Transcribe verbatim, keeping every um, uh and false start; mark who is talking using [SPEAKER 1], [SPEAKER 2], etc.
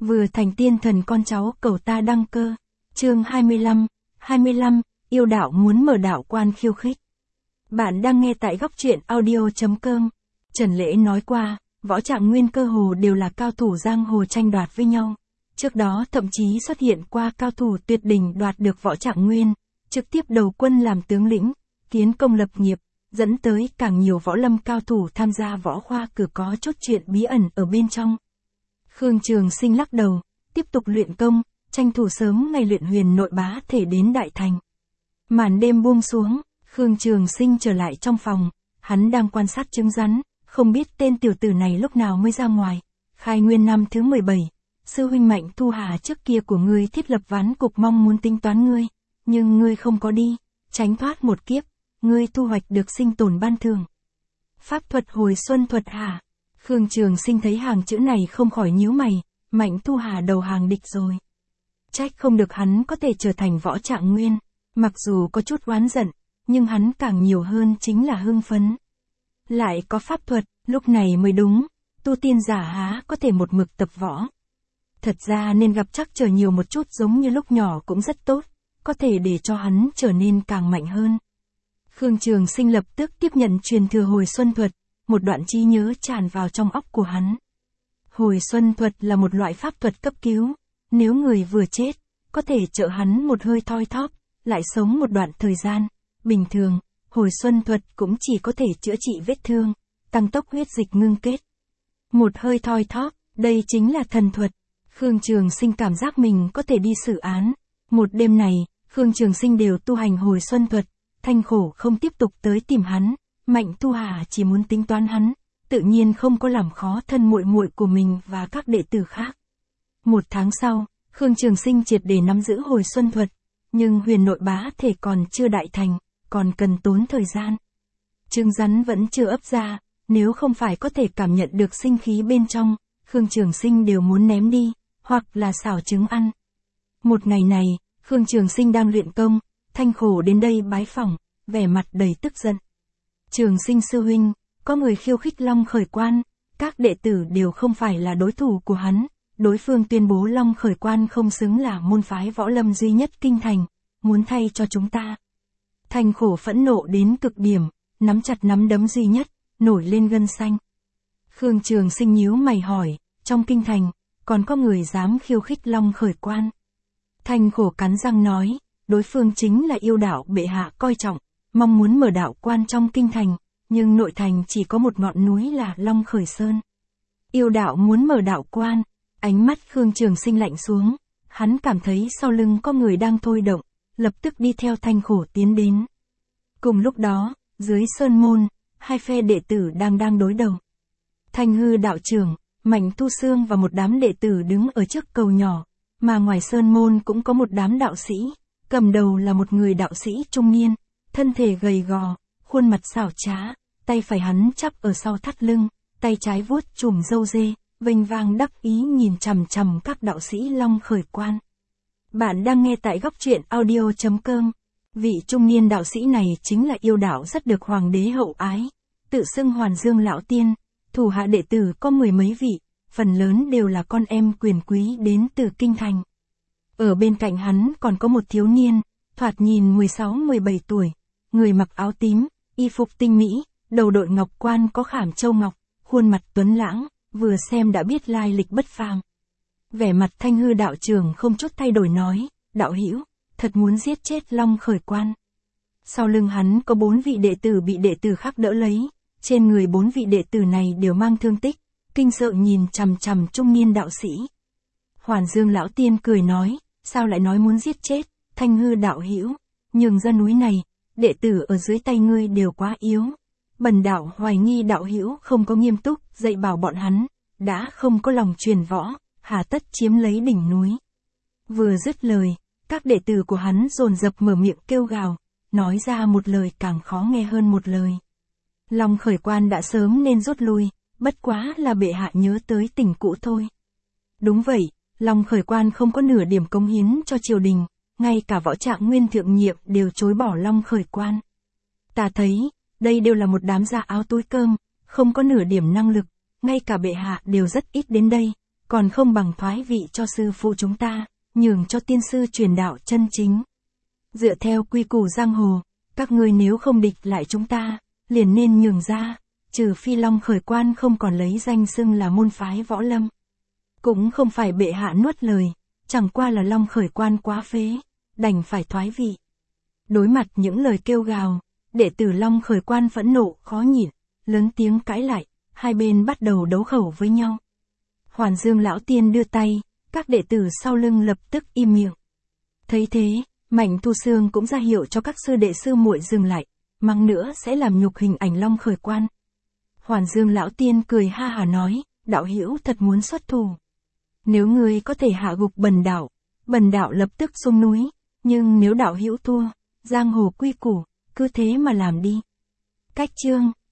[SPEAKER 1] vừa thành tiên thần con cháu cầu ta đăng cơ. Chương hai mươi lăm, hai mươi lăm, yêu đạo muốn mở đạo quan khiêu khích. Bạn đang nghe tại góc truyện audio chấm com. Trần Lễ nói qua, Võ Trạng Nguyên cơ hồ đều là cao thủ giang hồ tranh đoạt với nhau. Trước đó thậm chí xuất hiện qua cao thủ tuyệt đỉnh đoạt được Võ Trạng Nguyên, trực tiếp đầu quân làm tướng lĩnh, kiến công lập nghiệp, dẫn tới càng nhiều võ lâm cao thủ tham gia võ khoa cử có chút chuyện bí ẩn ở bên trong. Khương Trường Sinh lắc đầu, tiếp tục luyện công, tranh thủ sớm ngày luyện huyền nội bá thể đến đại thành. Màn đêm buông xuống, Khương Trường Sinh trở lại trong phòng, hắn đang quan sát trứng rắn, không biết tên tiểu tử này lúc nào mới ra ngoài. Khai nguyên năm thứ mười bảy, sư huynh Mạnh Thu Hà trước kia của ngươi thiết lập ván cục mong muốn tính toán ngươi, nhưng ngươi không có đi, tránh thoát một kiếp, ngươi thu hoạch được sinh tồn ban thường. Pháp thuật hồi xuân thuật hả? Khương Trường Sinh thấy hàng chữ này không khỏi nhíu mày, Mạnh Thu Hà đầu hàng địch rồi. Trách không được hắn có thể trở thành Võ Trạng Nguyên, mặc dù có chút oán giận, nhưng hắn càng nhiều hơn chính là hưng phấn. Lại có pháp thuật, lúc này mới đúng, tu tiên giả há có thể một mực tập võ. Thật ra nên gặp trắc trở nhiều một chút giống như lúc nhỏ cũng rất tốt, có thể để cho hắn trở nên càng mạnh hơn. Khương Trường Sinh lập tức tiếp nhận truyền thừa hồi xuân thuật, một đoạn trí nhớ tràn vào trong óc của hắn. Hồi xuân thuật là một loại pháp thuật cấp cứu, nếu người vừa chết, có thể trợ hắn một hơi thoi thóp, lại sống một đoạn thời gian. Bình thường, hồi xuân thuật cũng chỉ có thể chữa trị vết thương, tăng tốc huyết dịch ngưng kết. Một hơi thoi thóp, đây chính là thần thuật. Khương Trường Sinh cảm giác mình có thể đi xử án. Một đêm này, Khương Trường Sinh đều tu hành hồi xuân thuật, Thanh Khổ không tiếp tục tới tìm hắn, Mạnh Thu Hà chỉ muốn tính toán hắn, tự nhiên không có làm khó thân muội muội của mình và các đệ tử khác. Một tháng sau, Khương Trường Sinh triệt để nắm giữ hồi xuân thuật, nhưng huyền nội bá thể còn chưa đại thành, còn cần tốn thời gian. Trứng rắn vẫn chưa ấp ra, nếu không phải có thể cảm nhận được sinh khí bên trong, Khương Trường Sinh đều muốn ném đi, hoặc là xào trứng ăn. Một ngày này, Khương Trường Sinh đang luyện công, Thanh Khổ đến đây bái phỏng, vẻ mặt đầy tức giận. Trường Sinh sư huynh, có người khiêu khích Long Khởi Quan, các đệ tử đều không phải là đối thủ của hắn, đối phương tuyên bố Long Khởi Quan không xứng là môn phái võ lâm duy nhất kinh thành, muốn thay cho chúng ta. Thanh Khổ phẫn nộ đến cực điểm, nắm chặt nắm đấm duy nhất, nổi lên gân xanh. Khương Trường Sinh nhíu mày hỏi, trong kinh thành, còn có người dám khiêu khích Long Khởi Quan? Thanh Khổ cắn răng nói, đối phương chính là yêu đạo bệ hạ coi trọng, mong muốn mở đạo quan trong kinh thành, nhưng nội thành chỉ có một ngọn núi là Long Khởi Sơn. Yêu đạo muốn mở đạo quan, ánh mắt Khương Trường Sinh lạnh xuống, hắn cảm thấy sau lưng có người đang thôi động, lập tức đi theo Thanh Khổ tiến đến. Cùng lúc đó, dưới sơn môn, hai phe đệ tử đang đang đối đầu. Thanh Hư đạo trưởng, Mạnh Tu Xương và một đám đệ tử đứng ở trước cầu nhỏ, mà ngoài sơn môn cũng có một đám đạo sĩ, cầm đầu là một người đạo sĩ trung niên, thân thể gầy gò, khuôn mặt xảo trá, tay phải hắn chắp ở sau thắt lưng, tay trái vuốt chùm râu dê, vênh vang đắc ý nhìn chằm chằm các đạo sĩ Long Khởi Quan. Bạn đang nghe tại góc truyện audio chấm com. Vị trung niên đạo sĩ này chính là yêu đạo rất được hoàng đế hậu ái, tự xưng Hoàn Dương lão tiên, thủ hạ đệ tử có mười mấy vị, phần lớn đều là con em quyền quý đến từ kinh thành. Ở bên cạnh hắn còn có một thiếu niên, thoạt nhìn mười sáu mười bảy tuổi, người mặc áo tím, y phục tinh mỹ, đầu đội ngọc quan có khảm châu ngọc, khuôn mặt tuấn lãng, vừa xem đã biết lai lịch bất phàm. Vẻ mặt Thanh Hư đạo trưởng không chút thay đổi nói, đạo hữu, thật muốn giết chết Long Khởi Quan. Sau lưng hắn có bốn vị đệ tử bị đệ tử khác đỡ lấy, trên người bốn vị đệ tử này đều mang thương tích, kinh sợ nhìn chằm chằm trung niên đạo sĩ. Hoàn Dương lão tiên cười nói, sao lại nói muốn giết chết, Thanh Hư đạo hữu, nhường ra núi này, đệ tử ở dưới tay ngươi đều quá yếu. Bần đạo hoài nghi đạo hữu không có nghiêm túc dạy bảo bọn hắn, đã không có lòng truyền võ, hà tất chiếm lấy đỉnh núi. Vừa dứt lời, các đệ tử của hắn dồn dập mở miệng kêu gào, nói ra một lời càng khó nghe hơn một lời. Long Khởi Quan đã sớm nên rút lui, bất quá là bệ hạ nhớ tới tình cũ thôi. Đúng vậy, Long Khởi Quan không có nửa điểm cống hiến cho triều đình, ngay cả Võ Trạng Nguyên thượng nhiệm đều chối bỏ Long Khởi Quan. Ta thấy, đây đều là một đám da áo túi cơm, không có nửa điểm năng lực, ngay cả bệ hạ đều rất ít đến đây, còn không bằng thoái vị cho sư phụ chúng ta, nhường cho tiên sư truyền đạo chân chính. Dựa theo quy củ giang hồ, các ngươi nếu không địch lại chúng ta, liền nên nhường ra, trừ phi Long Khởi Quan không còn lấy danh xưng là môn phái võ lâm. Cũng không phải bệ hạ nuốt lời, chẳng qua là Long Khởi Quan quá phế, đành phải thoái vị. Đối mặt những lời kêu gào, đệ tử Long Khởi Quan phẫn nộ khó nhịn, lớn tiếng cãi lại, hai bên bắt đầu đấu khẩu với nhau. Hoàn Dương lão tiên đưa tay, các đệ tử sau lưng lập tức im miệng. Thấy thế, Mạnh Thu Xương cũng ra hiệu cho các sư đệ sư muội dừng lại, mắng nữa sẽ làm nhục hình ảnh Long Khởi Quan. Hoàn Dương lão tiên cười ha hà nói, đạo hữu thật muốn xuất thủ. Nếu ngươi có thể hạ gục bần đạo, bần đạo lập tức xuống núi, nhưng nếu đạo hữu thua, giang hồ quy củ, cứ thế mà làm đi. Cách chương